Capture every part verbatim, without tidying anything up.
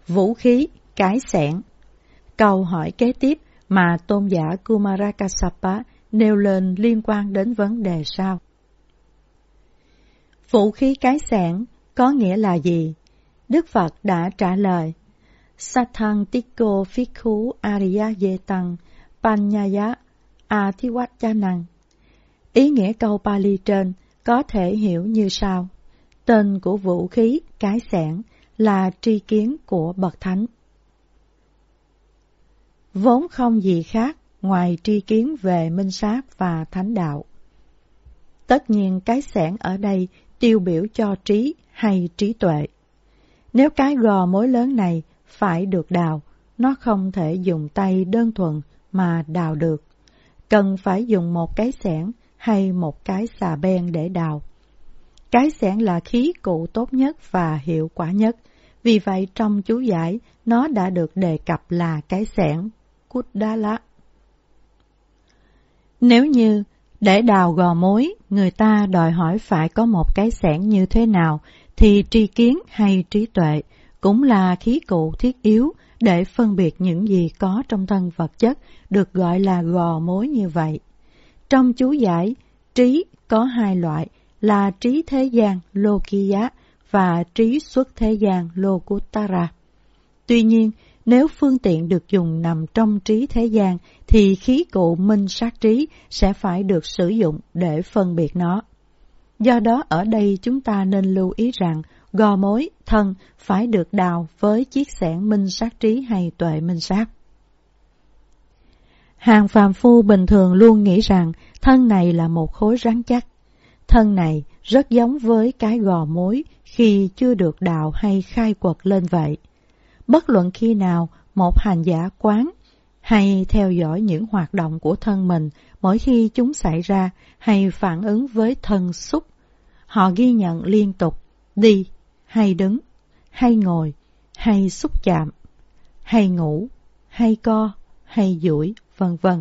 Vũ khí, cái xẻng. Câu hỏi kế tiếp mà tôn giả Kumarakasapa nêu lên liên quan đến vấn đề sau. Vũ khí cái xẻng có nghĩa là gì? Đức Phật đã trả lời: Sathang Tikko Phikhu Ariya Yetang Panyaya Athiwachanang. Ý nghĩa câu Pali trên có thể hiểu như sau. Tên của vũ khí cái xẻng là tri kiến của Bậc Thánh. Vốn không gì khác ngoài tri kiến về minh sát và thánh đạo. Tất nhiên cái xẻng ở đây tiêu biểu cho trí hay trí tuệ. Nếu cái gò mối lớn này phải được đào, nó không thể dùng tay đơn thuần mà đào được. Cần phải dùng một cái xẻng hay một cái xà beng để đào. Cái xẻng là khí cụ tốt nhất và hiệu quả nhất, vì vậy trong chú giải nó đã được đề cập là cái xẻng Kuddala. Nếu như để đào gò mối, người ta đòi hỏi phải có một cái xẻng như thế nào, thì tri kiến hay trí tuệ cũng là khí cụ thiết yếu để phân biệt những gì có trong thân vật chất, được gọi là gò mối như vậy. Trong chú giải, trí có hai loại là trí thế gian Lokiya và trí xuất thế gian Lokuttara. Tuy nhiên, nếu phương tiện được dùng nằm trong trí thế gian, thì khí cụ minh sát trí sẽ phải được sử dụng để phân biệt nó. Do đó ở đây chúng ta nên lưu ý rằng gò mối, thân phải được đào với chiếc xẻng minh sát trí hay tuệ minh sát. Hàng phàm phu bình thường luôn nghĩ rằng thân này là một khối rắn chắc. Thân này rất giống với cái gò mối khi chưa được đào hay khai quật lên vậy. Bất luận khi nào một hành giả quán hay theo dõi những hoạt động của thân mình mỗi khi chúng xảy ra hay phản ứng với thân xúc, họ ghi nhận liên tục đi hay đứng, hay ngồi, hay xúc chạm, hay ngủ, hay co, hay duỗi, vân vân.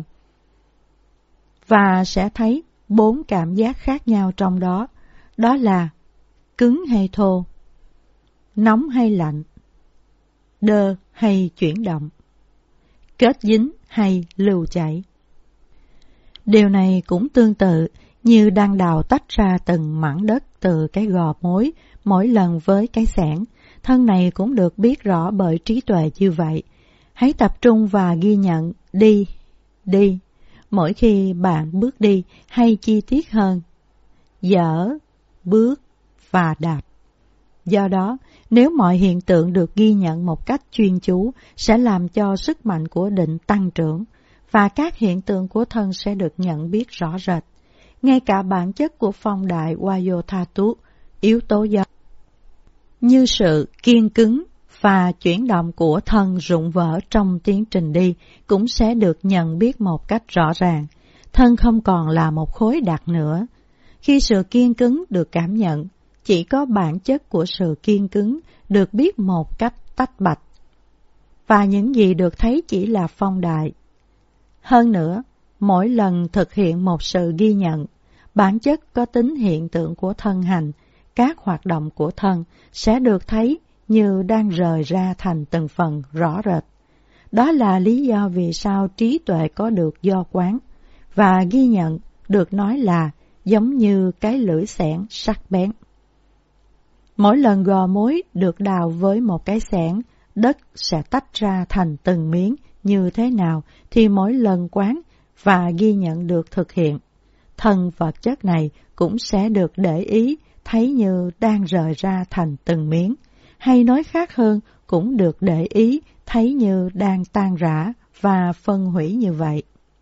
Và sẽ thấy bốn cảm giác khác nhau trong đó, đó là cứng hay thô, nóng hay lạnh, đơ hay chuyển động, kết dính hay lưu chảy. Điều này cũng tương tự như đang đào tách ra từng mảng đất từ cái gò mối mỗi lần với cái xẻng. Thân này cũng được biết rõ bởi trí tuệ như vậy. Hãy tập trung và ghi nhận đi, đi, mỗi khi bạn bước đi, hay chi tiết hơn, dở, bước và đạp. Do đó, nếu mọi hiện tượng được ghi nhận một cách chuyên chú, sẽ làm cho sức mạnh của định tăng trưởng, và các hiện tượng của thân sẽ được nhận biết rõ rệt. Ngay cả bản chất của phong đại Vayodhatu, yếu tố do như sự kiên cứng và chuyển động của thân rụng vỡ trong tiến trình đi cũng sẽ được nhận biết một cách rõ ràng. Thân không còn là một khối đặc nữa. Khi sự kiên cứng được cảm nhận, chỉ có bản chất của sự kiên cứng được biết một cách tách bạch, và những gì được thấy chỉ là phong đại. Hơn nữa, mỗi lần thực hiện một sự ghi nhận, bản chất có tính hiện tượng của thân hành, các hoạt động của thân sẽ được thấy như đang rời ra thành từng phần rõ rệt. Đó là lý do vì sao trí tuệ có được do quán, và ghi nhận được nói là giống như cái lưỡi xẻng sắc bén. Mỗi lần gò mối được đào với một cái xẻng, đất sẽ tách ra thành từng miếng như thế nào thì mỗi lần quán và ghi nhận được thực hiện. Thân vật chất này cũng sẽ được để ý thấy như đang rời ra thành từng miếng, hay nói khác hơn cũng được để ý thấy như đang tan rã và phân hủy như vậy.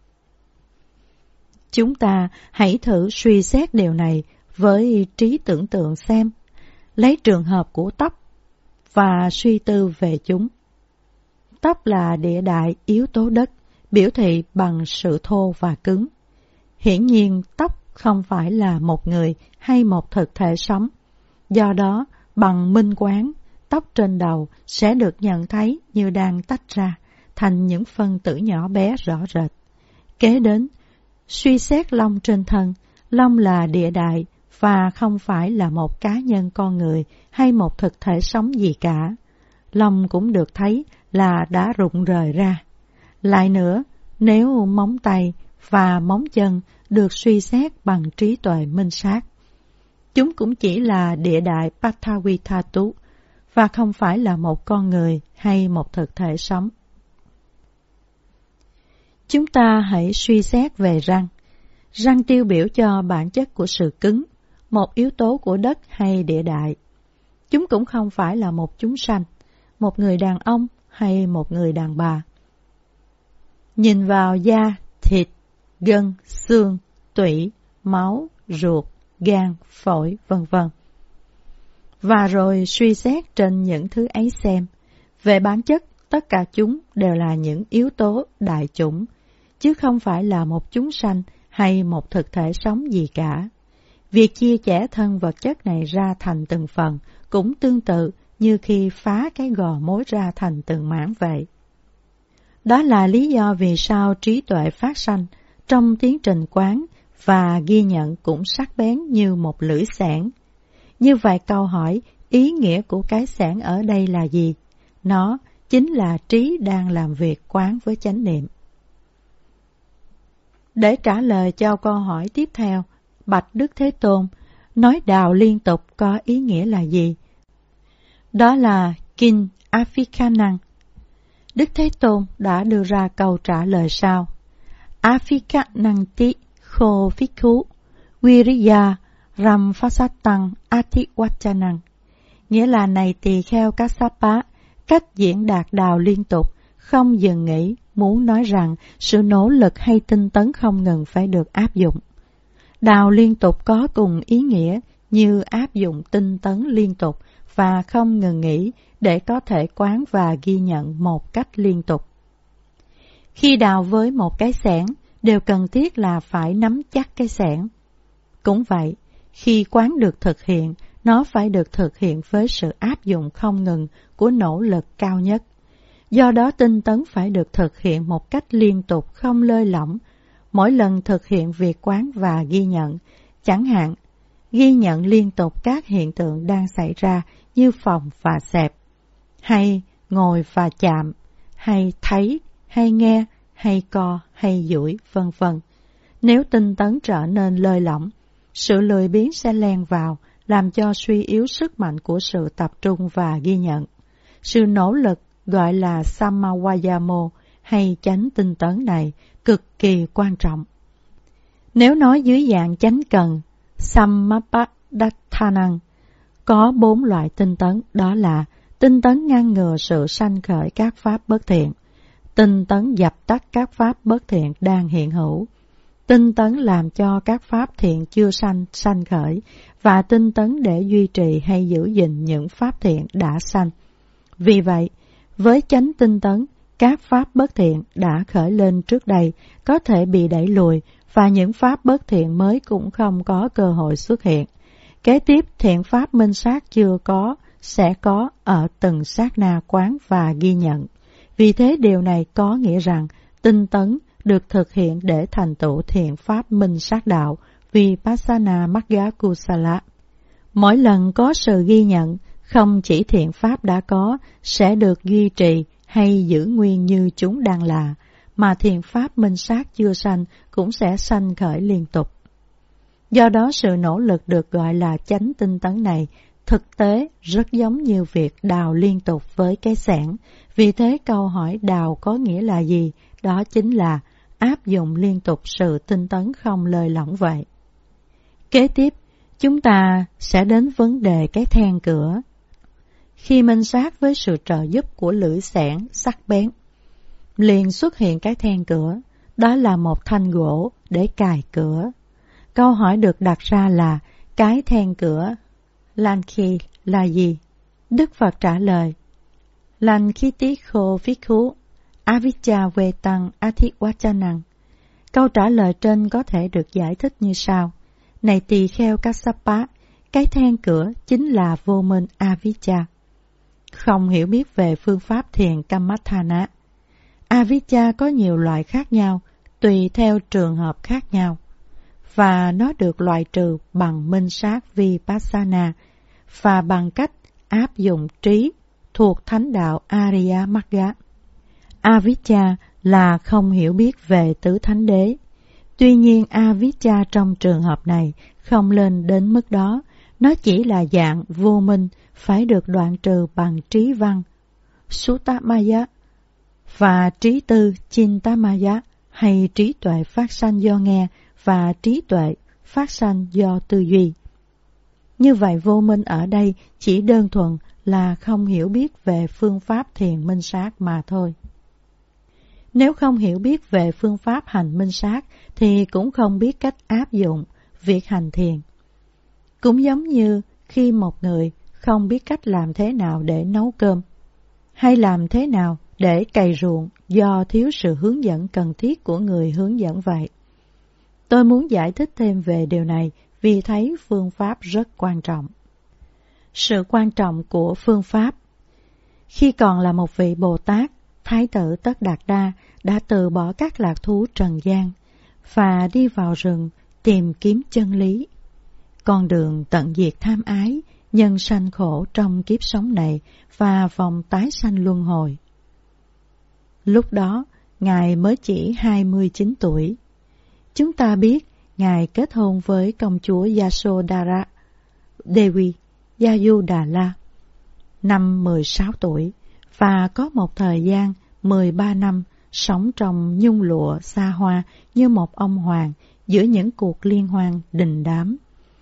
Chúng ta hãy thử suy xét điều này với trí tưởng tượng xem, lấy trường hợp của tóc và suy tư về chúng. Tóc là địa đại yếu tố đất, biểu thị bằng sự thô và cứng. Hiển nhiên tóc không phải là một người hay một thực thể sống. Do đó, bằng minh quán, tóc trên đầu sẽ được nhận thấy như đang tách ra thành những phân tử nhỏ bé rõ rệt. Kế đến, suy xét lông trên thân. Lông là địa đại và không phải là một cá nhân con người hay một thực thể sống gì cả. lòng cũng được thấy là đã rụng rời ra. Lại nữa, nếu móng tay và móng chân được suy xét bằng trí tuệ minh sát, chúng cũng chỉ là địa đại Patavithatu và không phải là một con người hay một thực thể sống. Chúng ta hãy suy xét về răng. Răng tiêu biểu cho bản chất của sự cứng, một yếu tố của đất hay địa đại. Chúng cũng không phải là một chúng sanh, một người đàn ông hay một người đàn bà. Nhìn vào da, thịt, gân, xương, tủy, máu, ruột, gan, phổi, vân vân. Và rồi suy xét trên những thứ ấy xem, về bản chất tất cả chúng đều là những yếu tố đại chủng, chứ không phải là một chúng sanh hay một thực thể sống gì cả. Việc chia chẻ thân vật chất này ra thành từng phần cũng tương tự như khi phá cái gò mối ra thành từng mảng vậy. Đó là lý do vì sao trí tuệ phát sanh trong tiến trình quán và ghi nhận cũng sắc bén như một lưỡi xẻng. Như vậy câu hỏi ý nghĩa của cái xẻng ở đây là gì? Nó chính là trí đang làm việc quán với chánh niệm. Để trả lời cho câu hỏi tiếp theo, bạch Đức Thế Tôn, nói đạo liên tục có ý nghĩa là gì? Đó là Kinh Afikhanang. Đức Thế Tôn đã đưa ra câu trả lời sau: Afikhananti kho phikhu viriya ram phasatang atiwachanang. Nghĩa là này tỳ kheo Kassapa, cách diễn đạt đạo liên tục, không dừng nghỉ, muốn nói rằng sự nỗ lực hay tinh tấn không ngừng phải được áp dụng. Đạo liên tục có cùng ý nghĩa như áp dụng tinh tấn liên tục và không ngừng nghỉ để có thể quán và ghi nhận một cách liên tục. Khi đào với một cái xẻng, đều cần thiết là phải nắm chắc cái xẻng. Cũng vậy, khi quán được thực hiện, nó phải được thực hiện với sự áp dụng không ngừng của nỗ lực cao nhất. Do đó tinh tấn phải được thực hiện một cách liên tục không lơi lỏng, mỗi lần thực hiện việc quán và ghi nhận, chẳng hạn, ghi nhận liên tục các hiện tượng đang xảy ra như phòng và xẹp, hay ngồi và chạm, hay thấy, hay nghe, hay co, hay duỗi, vân vân. Nếu tinh tấn trở nên lơi lỏng, sự lười biếng sẽ len vào, làm cho suy yếu sức mạnh của sự tập trung và ghi nhận. Sự nỗ lực gọi là Sammavayamo hay chánh tinh tấn này cực kỳ quan trọng. Nếu nói dưới dạng chánh cần, Sammapadathanang, có bốn loại tinh tấn, đó là tinh tấn ngăn ngừa sự sanh khởi các pháp bất thiện, tinh tấn dập tắt các pháp bất thiện đang hiện hữu, tinh tấn làm cho các pháp thiện chưa sanh sanh khởi, và tinh tấn để duy trì hay giữ gìn những pháp thiện đã sanh. Vì vậy, với chánh tinh tấn, các pháp bất thiện đã khởi lên trước đây có thể bị đẩy lùi và những pháp bất thiện mới cũng không có cơ hội xuất hiện. Kế tiếp, thiện pháp minh sát chưa có, sẽ có ở từng sát na quán và ghi nhận. Vì thế điều này có nghĩa rằng tinh tấn được thực hiện để thành tựu thiện pháp minh sát đạo Vipassana Magga Kusala. Mỗi lần có sự ghi nhận, không chỉ thiện pháp đã có sẽ được duy trì hay giữ nguyên như chúng đang là, mà thiện pháp minh sát chưa sanh cũng sẽ sanh khởi liên tục. Do đó sự nỗ lực được gọi là chánh tinh tấn này thực tế rất giống như việc đào liên tục với cái xẻng. Vì thế câu hỏi đào có nghĩa là gì? Đó chính là áp dụng liên tục sự tinh tấn không lơi lỏng vậy. Kế tiếp, chúng ta sẽ đến vấn đề cái then cửa. Khi minh sát với sự trợ giúp của lưỡi xẻng sắc bén, liền xuất hiện cái then cửa, đó là một thanh gỗ để cài cửa. Câu hỏi được đặt ra là cái then cửa Lankhi là gì? Đức Phật trả lời: Lankhiti kho phikhu avijja vetang athiwachanang. Câu trả lời trên có thể được giải thích như sau: Này tỳ kheo Kassapa, cái then cửa chính là vô minh avijja. Không hiểu biết về phương pháp thiền Kammatthana. Avijja có nhiều loại khác nhau, tùy theo trường hợp khác nhau, và nó được loại trừ bằng minh sát Vipassana và bằng cách áp dụng trí, thuộc thánh đạo Arya Magga. Avijja là không hiểu biết về tứ thánh đế. Tuy nhiên Avijja trong trường hợp này không lên đến mức đó, nó chỉ là dạng vô minh phải được đoạn trừ bằng trí văn Suttamaya và trí tư Chintamaya, hay trí tuệ phát sanh do nghe và trí tuệ phát sanh do tư duy. Như vậy vô minh ở đây chỉ đơn thuần là không hiểu biết về phương pháp thiền minh sát mà thôi. Nếu không hiểu biết về phương pháp hành minh sát thì cũng không biết cách áp dụng việc hành thiền. Cũng giống như khi một người không biết cách làm thế nào để nấu cơm, hay làm thế nào để cày ruộng do thiếu sự hướng dẫn cần thiết của người hướng dẫn vậy. Tôi muốn giải thích thêm về điều này vì thấy phương pháp rất quan trọng. Sự quan trọng của phương pháp. Khi còn là một vị Bồ Tát, Thái tử Tất Đạt Đa đã từ bỏ các lạc thú trần gian và đi vào rừng tìm kiếm chân lý. Con đường tận diệt tham ái, nhân sanh khổ trong kiếp sống này và vòng tái sanh luân hồi. Lúc đó, Ngài mới chỉ hai mươi chín tuổi. Chúng ta biết Ngài kết hôn với công chúa Yasodhara Devi Yayudhala năm mười sáu tuổi và có một thời gian mười ba năm sống trong nhung lụa xa hoa như một ông hoàng giữa những cuộc liên hoan đình đám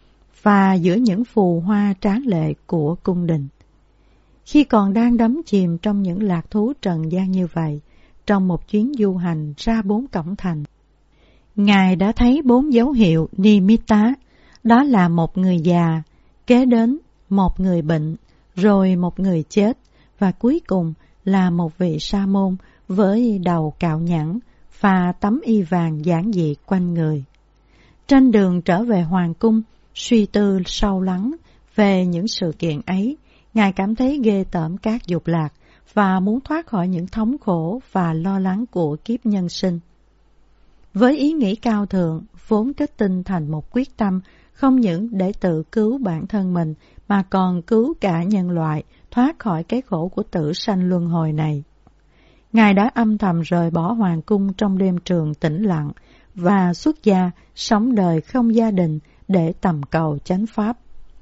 và giữa những phù hoa tráng lệ của cung đình. Khi còn đang đắm chìm trong những lạc thú trần gian như vậy, trong một chuyến du hành ra bốn cổng thành, Ngài đã thấy bốn dấu hiệu Nimitta, đó là một người già, kế đến một người bệnh, rồi một người chết, và cuối cùng là một vị sa môn với đầu cạo nhẵn và tấm y vàng giản dị quanh người. Trên đường trở về hoàng cung, suy tư sâu lắng về những sự kiện ấy, Ngài cảm thấy ghê tởm các dục lạc và muốn thoát khỏi những thống khổ và lo lắng của kiếp nhân sinh. Với ý nghĩ cao thượng, vốn kết tinh thành một quyết tâm không những để tự cứu bản thân mình mà còn cứu cả nhân loại thoát khỏi cái khổ của tử sanh luân hồi này. Ngài đã âm thầm rời bỏ hoàng cung trong đêm trường tĩnh lặng và xuất gia sống đời không gia đình để tầm cầu chánh pháp.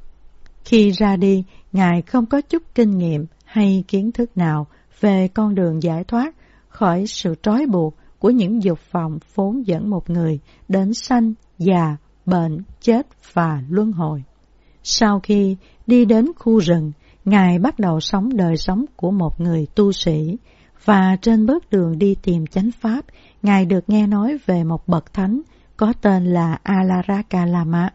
Khi ra đi, Ngài không có chút kinh nghiệm hay kiến thức nào về con đường giải thoát khỏi sự trói buộc của những dục vọng vốn dẫn một người đến sanh, già, bệnh, chết và luân hồi. Sau khi đi đến khu rừng, Ngài bắt đầu sống đời sống của một người tu sĩ, và trên bước đường đi tìm chánh pháp, Ngài được nghe nói về một bậc thánh có tên là Alara Kalama.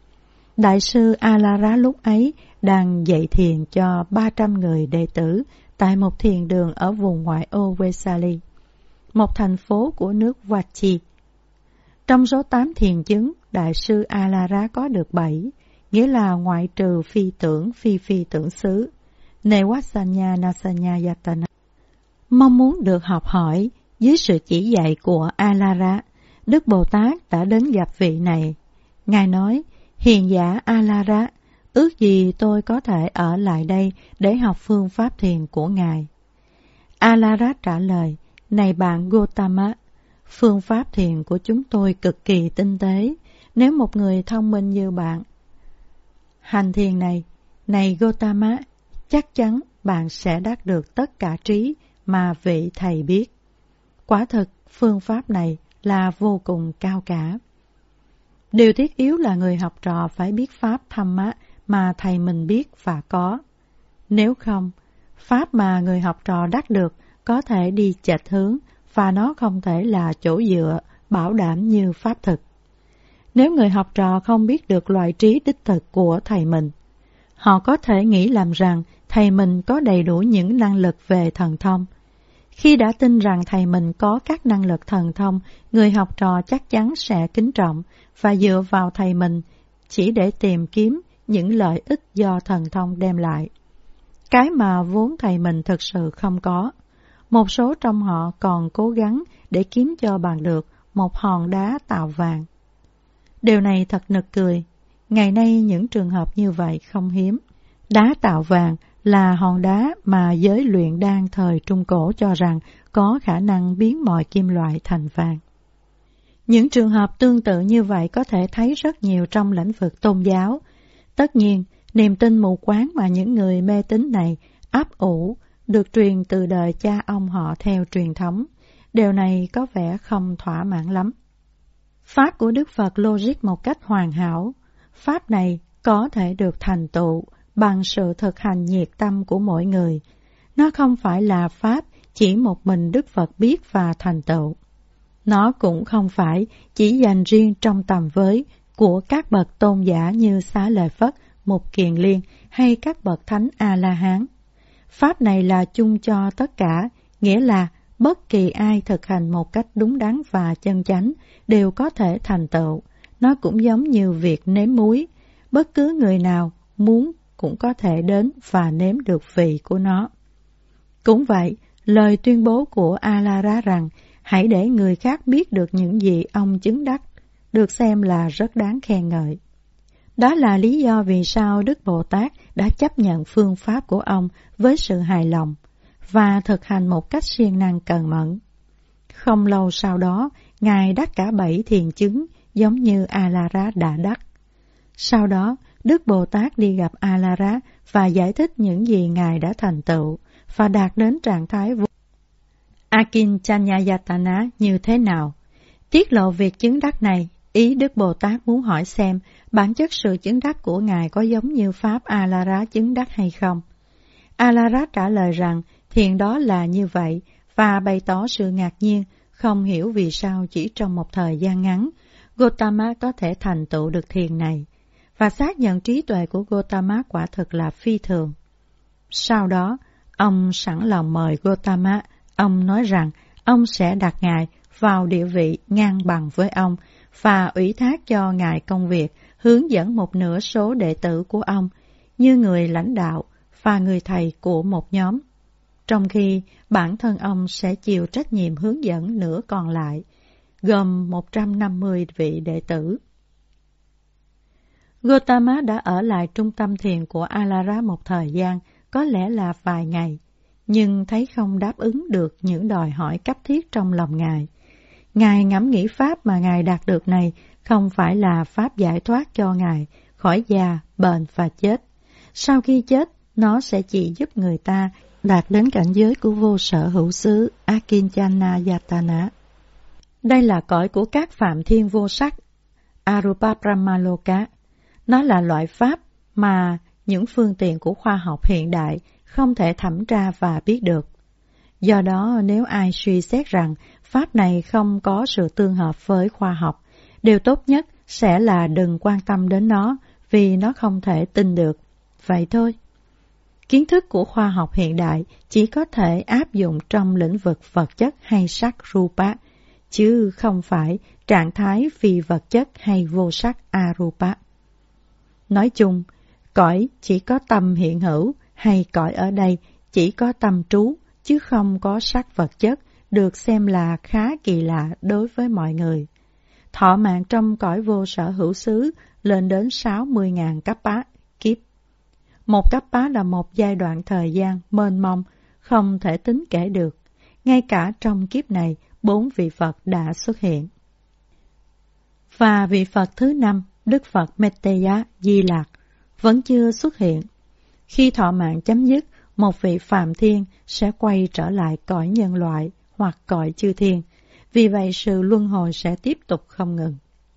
Đại sư Alara lúc ấy đang dạy thiền cho ba trăm người đệ tử tại một thiền đường ở vùng ngoại ô Vesali, một thành phố của nước Vachi. Trong số tám thiền chứng, Đại sư Alara có được bảy, nghĩa là ngoại trừ phi tưởng, phi phi tưởng xứ, Nevasanya Nasanya Yatana. Mong muốn được học hỏi, dưới sự chỉ dạy của Alara, Đức Bồ Tát đã đến gặp vị này. Ngài nói, hiền giả Alara, ước gì tôi có thể ở lại đây để học phương pháp thiền của Ngài. Alara trả lời, này bạn Gotama, phương pháp thiền của chúng tôi cực kỳ tinh tế. Nếu một người thông minh như bạn hành thiền này, này Gotama, chắc chắn bạn sẽ đắc được tất cả trí mà vị thầy biết. Quả thực, phương pháp này là vô cùng cao cả. Điều thiết yếu là người học trò phải biết pháp Dhamma mà thầy mình biết và có. Nếu không, pháp mà người học trò đắc được có thể đi chệch hướng và nó không thể là chỗ dựa bảo đảm như pháp thực. Nếu người học trò không biết được loại trí đích thực của thầy mình, họ có thể nghĩ làm rằng thầy mình có đầy đủ những năng lực về thần thông. Khi đã tin rằng thầy mình có các năng lực thần thông, người học trò chắc chắn sẽ kính trọng và dựa vào thầy mình chỉ để tìm kiếm những lợi ích do thần thông đem lại. Cái mà vốn thầy mình thực sự không có. Một số trong họ còn cố gắng để kiếm cho bằng được một hòn đá tạo vàng. Điều này thật nực cười. Ngày nay những trường hợp như vậy không hiếm. Đá tạo vàng là hòn đá mà giới luyện đan thời Trung Cổ cho rằng có khả năng biến mọi kim loại thành vàng. Những trường hợp tương tự như vậy có thể thấy rất nhiều trong lĩnh vực tôn giáo. Tất nhiên, niềm tin mù quáng mà những người mê tín này ấp ủ được truyền từ đời cha ông họ theo truyền thống. Điều này có vẻ không thỏa mãn lắm. Pháp của Đức Phật logic một cách hoàn hảo. Pháp này có thể được thành tựu bằng sự thực hành nhiệt tâm của mỗi người. Nó không phải là Pháp chỉ một mình Đức Phật biết và thành tựu. Nó cũng không phải chỉ dành riêng trong tầm với của các bậc tôn giả như Xá Lợi Phất, Mục Kiền Liên hay các bậc thánh A-la-hán. Pháp này là chung cho tất cả, nghĩa là bất kỳ ai thực hành một cách đúng đắn và chân chánh đều có thể thành tựu. Nó cũng giống như việc nếm muối, bất cứ người nào muốn cũng có thể đến và nếm được vị của nó. Cũng vậy, lời tuyên bố của A-la-ra rằng hãy để người khác biết được những gì ông chứng đắc, được xem là rất đáng khen ngợi. Đó là lý do vì sao Đức Bồ Tát đã chấp nhận phương pháp của ông với sự hài lòng và thực hành một cách siêng năng cần mẫn. Không lâu sau đó, Ngài đắc cả bảy thiền chứng giống như A-la-ra đã đắc. Sau đó, Đức Bồ Tát đi gặp A-la-ra và giải thích những gì Ngài đã thành tựu và đạt đến trạng thái vô Akincanyayatana như thế nào. Tiết lộ việc chứng đắc này, ý Đức Bồ Tát muốn hỏi xem bản chất sự chứng đắc của Ngài có giống như Pháp A-la-ra chứng đắc hay không. A-la-ra trả lời rằng thiền đó là như vậy và bày tỏ sự ngạc nhiên, không hiểu vì sao chỉ trong một thời gian ngắn, Gotama có thể thành tựu được thiền này, và xác nhận trí tuệ của Gotama quả thực là phi thường. Sau đó, ông sẵn lòng mời Gotama. Ông nói rằng ông sẽ đặt Ngài vào địa vị ngang bằng với ông và ủy thác cho Ngài công việc hướng dẫn một nửa số đệ tử của ông như người lãnh đạo và người thầy của một nhóm, trong khi bản thân ông sẽ chịu trách nhiệm hướng dẫn nửa còn lại, gồm một trăm năm mươi vị đệ tử. Gotama đã ở lại trung tâm thiền của A-la-ra một thời gian, có lẽ là vài ngày, nhưng thấy không đáp ứng được những đòi hỏi cấp thiết trong lòng Ngài. Ngài ngẫm nghĩ Pháp mà Ngài đạt được này không phải là Pháp giải thoát cho Ngài khỏi già, bệnh và chết. Sau khi chết, nó sẽ chỉ giúp người ta đạt đến cảnh giới của vô sở hữu xứ Akincanyayatana. Đây là cõi của các phạm thiên vô sắc, Arupa Brahmaloka. Nó là loại Pháp mà những phương tiện của khoa học hiện đại không thể thẩm tra và biết được. Do đó, nếu ai suy xét rằng Pháp này không có sự tương hợp với khoa học, điều tốt nhất sẽ là đừng quan tâm đến nó vì nó không thể tin được. Vậy thôi. Kiến thức của khoa học hiện đại chỉ có thể áp dụng trong lĩnh vực vật chất hay sắc rupa, chứ không phải trạng thái phi vật chất hay vô sắc arupa. Nói chung, cõi chỉ có tâm hiện hữu hay cõi ở đây chỉ có tâm trú, chứ không có sắc vật chất, được xem là khá kỳ lạ đối với mọi người. Thọ mạng trong cõi vô sở hữu xứ lên đến sáu mươi nghìn cấp bá, kiếp. Một cấp bá là một giai đoạn thời gian mênh mông, không thể tính kể được. Ngay cả trong kiếp này, bốn vị Phật đã xuất hiện. Và vị Phật thứ năm, Đức Phật Metteya Di Lạc, vẫn chưa xuất hiện. Khi thọ mạng chấm dứt, một vị Phạm Thiên sẽ quay trở lại cõi nhân loại hoặc cõi chư thiên. Vì vậy sự luân hồi sẽ tiếp tục không ngừng.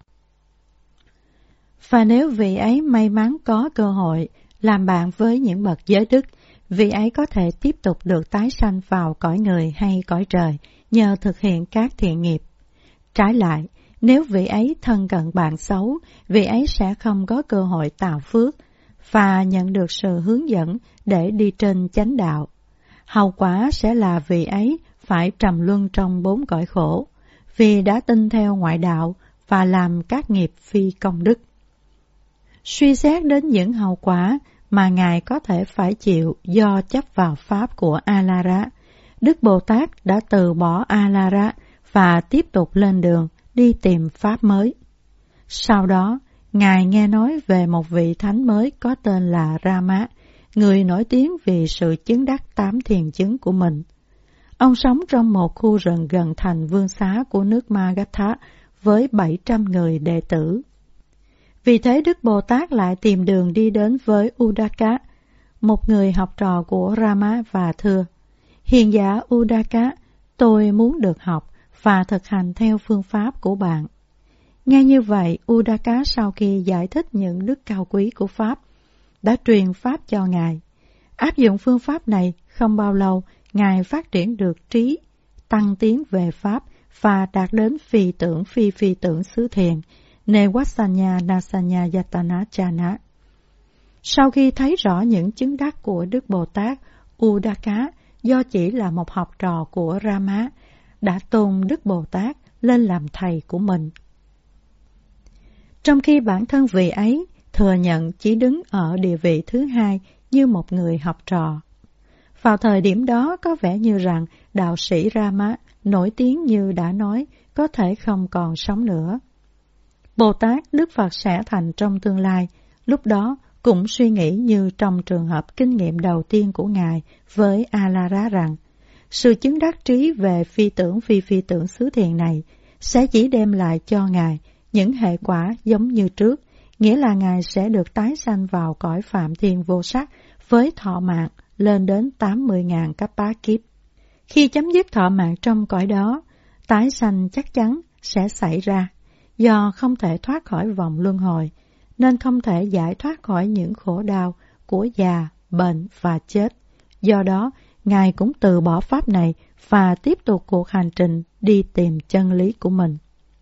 Và nếu vị ấy may mắn có cơ hội làm bạn với những bậc giới đức, vị ấy có thể tiếp tục được tái sanh vào cõi người hay cõi trời nhờ thực hiện các thiện nghiệp. Trái lại, nếu vị ấy thân cận bạn xấu, vị ấy sẽ không có cơ hội tạo phước và nhận được sự hướng dẫn để đi trên chánh đạo. Hậu quả sẽ là vị ấy phải trầm luân trong bốn cõi khổ, vì đã tin theo ngoại đạo và làm các nghiệp phi công đức. Suy xét đến những hậu quả mà Ngài có thể phải chịu do chấp vào Pháp của A-la-ra, Đức Bồ Tát đã từ bỏ A-la-ra và tiếp tục lên đường đi tìm Pháp mới. Sau đó, Ngài nghe nói về một vị thánh mới có tên là Rama, người nổi tiếng vì sự chứng đắc tám thiền chứng của mình. Ông sống trong một khu rừng gần thành vương xá của nước Magadha với bảy trăm người đệ tử. Vì thế Đức Bồ Tát lại tìm đường đi đến với Udaka, một người học trò của Rama, và thưa: Hiền giả Udaka, tôi muốn được học và thực hành theo phương pháp của bạn. Nghe như vậy, Udaka sau khi giải thích những đức cao quý của Pháp, đã truyền Pháp cho Ngài. Áp dụng phương pháp này, không bao lâu, Ngài phát triển được trí, tăng tiến về Pháp và đạt đến phi tưởng phi phi tưởng xứ thiền, Nevassanya Nasanya Yatana Chana. Sau khi thấy rõ những chứng đắc của Đức Bồ Tát, Udaka, do chỉ là một học trò của Rama, đã tôn Đức Bồ Tát lên làm thầy của mình. Trong khi bản thân vị ấy thừa nhận chỉ đứng ở địa vị thứ hai như một người học trò. Vào thời điểm đó, có vẻ như rằng đạo sĩ Rama, nổi tiếng như đã nói, có thể không còn sống nữa. Bồ Tát Đức Phật sẽ thành trong tương lai, lúc đó cũng suy nghĩ như trong trường hợp kinh nghiệm đầu tiên của Ngài với Alara rằng, sự chứng đắc trí về phi tưởng phi phi tưởng xứ thiền này sẽ chỉ đem lại cho Ngài những hệ quả giống như trước, nghĩa là Ngài sẽ được tái sanh vào cõi Phạm Thiên Vô Sắc với thọ mạng lên đến tám mươi nghìn cấp bá kiếp. Khi chấm dứt thọ mạng trong cõi đó, tái sanh chắc chắn sẽ xảy ra, do không thể thoát khỏi vòng luân hồi, nên không thể giải thoát khỏi những khổ đau của già, bệnh và chết. Do đó, Ngài cũng từ bỏ pháp này và tiếp tục cuộc hành trình đi tìm chân lý của mình.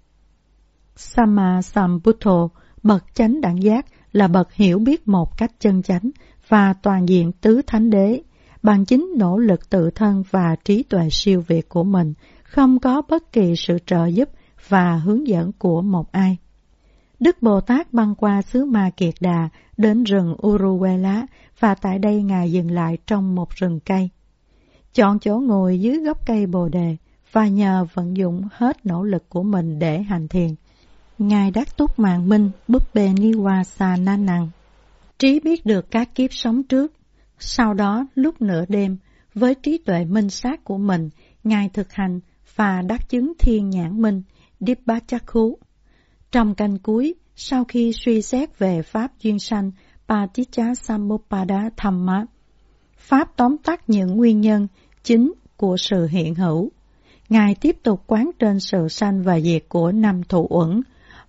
Samma Sambuddho, bậc chánh đẳng giác, là bậc hiểu biết một cách chân chánh và toàn diện tứ thánh đế, bằng chính nỗ lực tự thân và trí tuệ siêu việt của mình, không có bất kỳ sự trợ giúp và hướng dẫn của một ai. Đức Bồ Tát băng qua xứ Ma Kiệt Đà đến rừng Uruvela, và tại đây Ngài dừng lại trong một rừng cây. Chọn chỗ ngồi dưới gốc cây Bồ Đề và nhờ vận dụng hết nỗ lực của mình để hành thiền, Ngài đắc túc mạng minh Bubbê Niwa Sa Na Năng, trí biết được các kiếp sống trước. Sau đó, lúc nửa đêm, với trí tuệ minh sát của mình, Ngài thực hành và đắc chứng thiên nhãn minh Dibbachakku. Trong canh cuối, sau khi suy xét về pháp duyên sanh Paticca Samuppada Dhamma, pháp tóm tắt những nguyên nhân chính của sự hiện hữu, Ngài tiếp tục quán trên sự sanh và diệt của năm thụ uẩn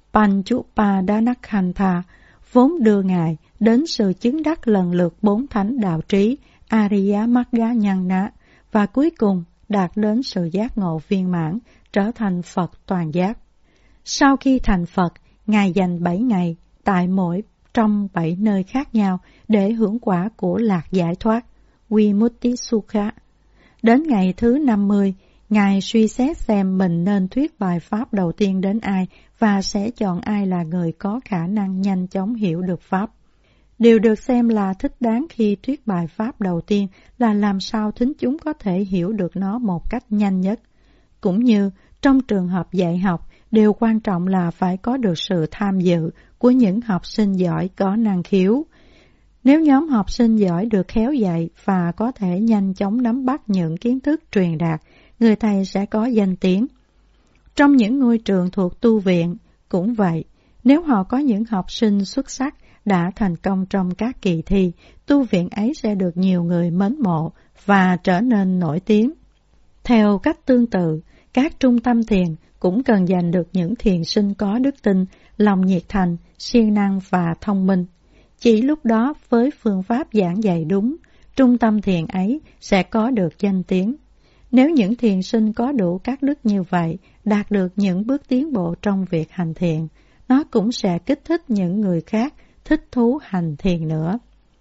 Panchupadanakhantha, vốn đưa Ngài đến sự chứng đắc lần lượt bốn thánh đạo trí Ariya Magga Nhana, và cuối cùng đạt đến sự giác ngộ viên mãn, trở thành Phật toàn giác. Sau khi thành Phật, Ngài dành bảy ngày tại mỗi trong bảy nơi khác nhau để hưởng quả của lạc giải thoát, Vimutti Sukha. Đến ngày thứ năm mươi, Ngài suy xét xem mình nên thuyết bài Pháp đầu tiên đến ai và sẽ chọn ai là người có khả năng nhanh chóng hiểu được Pháp. Điều được xem là thích đáng khi thuyết bài Pháp đầu tiên là làm sao thính chúng có thể hiểu được nó một cách nhanh nhất. Cũng như trong trường hợp dạy học, điều quan trọng là phải có được sự tham dự của những học sinh giỏi có năng khiếu. Nếu nhóm học sinh giỏi được khéo dạy và có thể nhanh chóng nắm bắt những kiến thức truyền đạt, người thầy sẽ có danh tiếng. Trong những ngôi trường thuộc tu viện cũng vậy, nếu họ có những học sinh xuất sắc đã thành công trong các kỳ thi, tu viện ấy sẽ được nhiều người mến mộ và trở nên nổi tiếng. Theo cách tương tự, các trung tâm thiền cũng cần giành được những thiền sinh có đức tin, lòng nhiệt thành, siêng năng và thông minh. Chỉ lúc đó, với phương pháp giảng dạy đúng, trung tâm thiền ấy sẽ có được danh tiếng. Nếu những thiền sinh có đủ các đức như vậy, đạt được những bước tiến bộ trong việc hành thiền, nó cũng sẽ kích thích những người khác thích thú hành thiền nữa.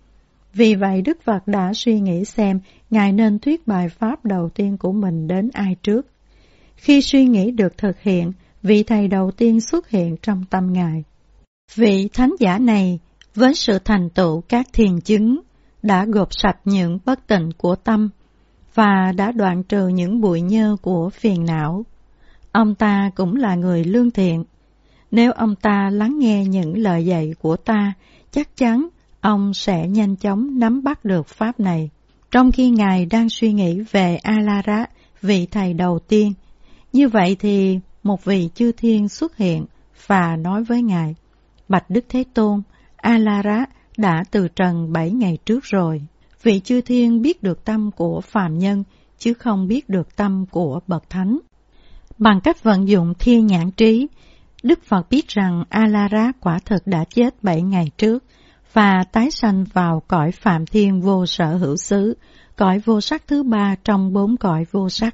Vì vậy, Đức Phật đã suy nghĩ xem Ngài nên thuyết bài Pháp đầu tiên của mình đến ai trước. Khi suy nghĩ được thực hiện, vị thầy đầu tiên xuất hiện trong tâm Ngài. Vị thánh giả này, với sự thành tựu các thiền chứng, đã gột sạch những bất tịnh của tâm và đã đoạn trừ những bụi nhơ của phiền não. Ông ta cũng là người lương thiện. Nếu ông ta lắng nghe những lời dạy của ta, chắc chắn ông sẽ nhanh chóng nắm bắt được pháp này. Trong khi Ngài đang suy nghĩ về Alara, vị thầy đầu tiên, như vậy thì một vị chư thiên xuất hiện và nói với Ngài: Bạch Đức Thế Tôn, Alara đã từ trần bảy ngày trước rồi. Vị chư thiên biết được tâm của phàm nhân, chứ không biết được tâm của bậc thánh. Bằng cách vận dụng thiên nhãn trí, Đức Phật biết rằng Alara quả thực đã chết bảy ngày trước và tái sanh vào cõi Phạm Thiên vô sở hữu xứ, cõi vô sắc thứ ba trong bốn cõi vô sắc.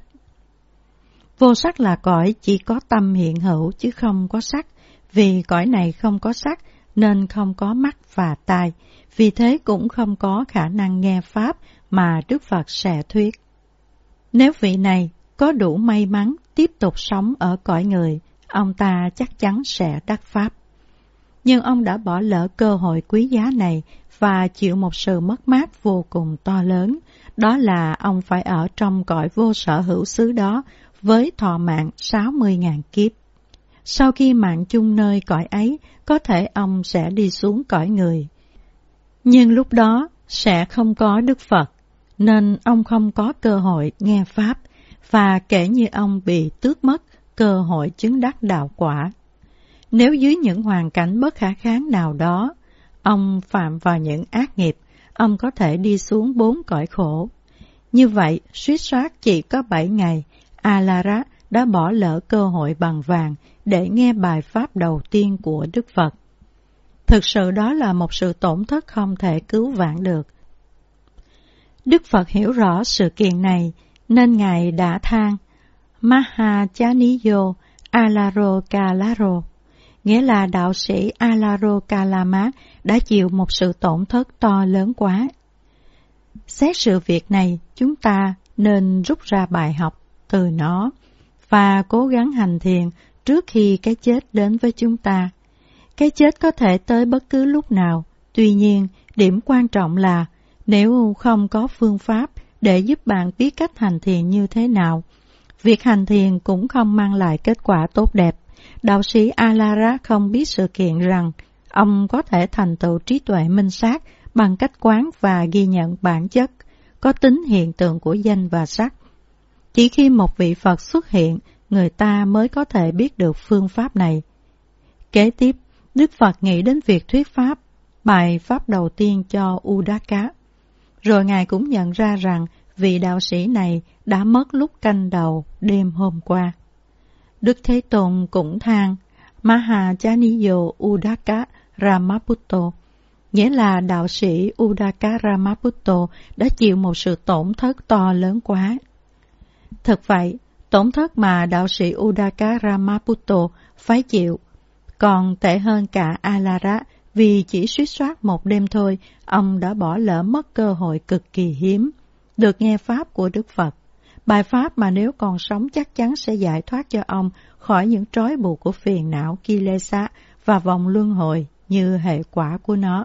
Vô sắc là cõi chỉ có tâm hiện hữu chứ không có sắc. Vì cõi này không có sắc nên không có mắt và tai, vì thế cũng không có khả năng nghe pháp mà Đức Phật sẽ thuyết. Nếu vị này có đủ may mắn tiếp tục sống ở cõi người, ông ta chắc chắn sẽ đắc pháp. Nhưng ông đã bỏ lỡ cơ hội quý giá này và chịu một sự mất mát vô cùng to lớn, đó là ông phải ở trong cõi vô sở hữu xứ đó với thọ mạng sáu mươi nghìn kiếp. Sau khi mạng chung nơi cõi ấy, có thể ông sẽ đi xuống cõi người. Nhưng lúc đó sẽ không có Đức Phật, nên ông không có cơ hội nghe pháp, và kể như ông bị tước mất cơ hội chứng đắc đạo quả. Nếu dưới những hoàn cảnh bất khả kháng nào đó, ông phạm vào những ác nghiệp, ông có thể đi xuống bốn cõi khổ. Như vậy, suýt soát chỉ có bảy ngày, Alara đã bỏ lỡ cơ hội bằng vàng để nghe bài pháp đầu tiên của Đức Phật. Thực sự đó là một sự tổn thất không thể cứu vãn được. Đức Phật hiểu rõ sự kiện này, nên Ngài đã than Mahachaniyo Alaro Kalaro, nghĩa là đạo sĩ Alaro Kalama đã chịu một sự tổn thất to lớn quá. Xét sự việc này, chúng ta nên rút ra bài học từ nó và cố gắng hành thiền trước khi cái chết đến với chúng ta. Cái chết có thể tới bất cứ lúc nào, tuy nhiên điểm quan trọng là nếu không có phương pháp để giúp bạn biết cách hành thiền như thế nào, việc hành thiền cũng không mang lại kết quả tốt đẹp. Đạo sĩ Alara không biết sự kiện rằng ông có thể thành tựu trí tuệ minh sát bằng cách quán và ghi nhận bản chất, có tính hiện tượng của danh và sắc. Chỉ khi một vị Phật xuất hiện, người ta mới có thể biết được phương pháp này. Kế tiếp, Đức Phật nghĩ đến việc thuyết pháp, bài pháp đầu tiên cho Udaka. Rồi Ngài cũng nhận ra rằng vị đạo sĩ này đã mất lúc canh đầu đêm hôm qua. Đức Thế Tôn cũng than Mahachaniyo Udaka Ramaputto, nghĩa là đạo sĩ Udaka Ramaputto đã chịu một sự tổn thất to lớn quá. Thực vậy, tổn thất mà đạo sĩ Udaka Ramaputto phải chịu còn tệ hơn cả Alara, vì chỉ suýt soát một đêm thôi, ông đã bỏ lỡ mất cơ hội cực kỳ hiếm, được nghe pháp của Đức Phật. Bài pháp mà nếu còn sống chắc chắn sẽ giải thoát cho ông khỏi những trói buộc của phiền não Kilesa và vòng luân hồi như hệ quả của nó.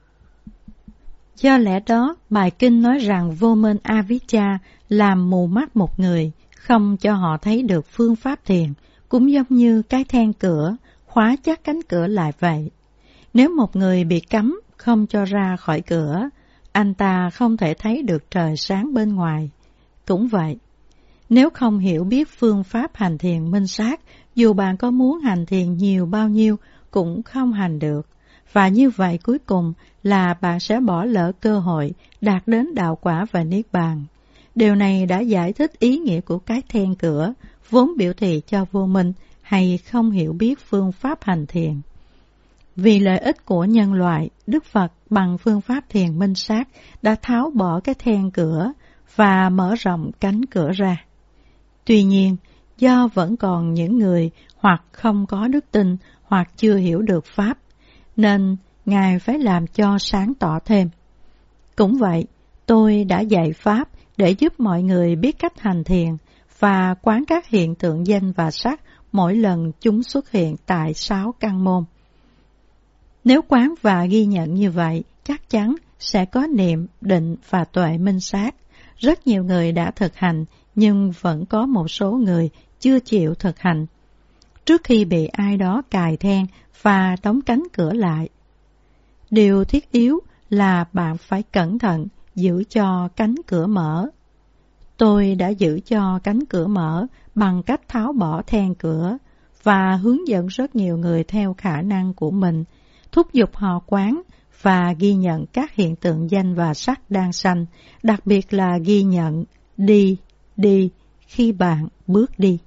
Do lẽ đó, bài kinh nói rằng vô minh avijja làm mù mắt một người, không cho họ thấy được phương pháp thiền, cũng giống như cái then cửa khóa chắc cánh cửa lại vậy. Nếu một người bị cấm không cho ra khỏi cửa, anh ta không thể thấy được trời sáng bên ngoài. Cũng vậy, nếu không hiểu biết phương pháp hành thiền minh sát, dù bạn có muốn hành thiền nhiều bao nhiêu cũng không hành được. Và như vậy cuối cùng là bạn sẽ bỏ lỡ cơ hội đạt đến đạo quả và niết bàn. Điều này đã giải thích ý nghĩa của cái then cửa, vốn biểu thị cho vô minh hay không hiểu biết phương pháp hành thiền. Vì lợi ích của nhân loại, Đức Phật bằng phương pháp thiền minh sát đã tháo bỏ cái then cửa và mở rộng cánh cửa ra. Tuy nhiên, do vẫn còn những người hoặc không có đức tin hoặc chưa hiểu được pháp, nên Ngài phải làm cho sáng tỏ thêm. Cũng vậy, tôi đã dạy pháp để giúp mọi người biết cách hành thiền và quán các hiện tượng danh và sắc mỗi lần chúng xuất hiện tại sáu căn môn. Nếu quán và ghi nhận như vậy, chắc chắn sẽ có niệm, định và tuệ minh sát. Rất nhiều người đã thực hành, nhưng vẫn có một số người chưa chịu thực hành. Trước khi bị ai đó cài then và đóng cánh cửa lại, điều thiết yếu là bạn phải cẩn thận giữ cho cánh cửa mở. Tôi đã giữ cho cánh cửa mở bằng cách tháo bỏ then cửa và hướng dẫn rất nhiều người theo khả năng của mình, thúc giục họ quán và ghi nhận các hiện tượng danh và sắc đang sanh, đặc biệt là ghi nhận đi, đi khi bạn bước đi.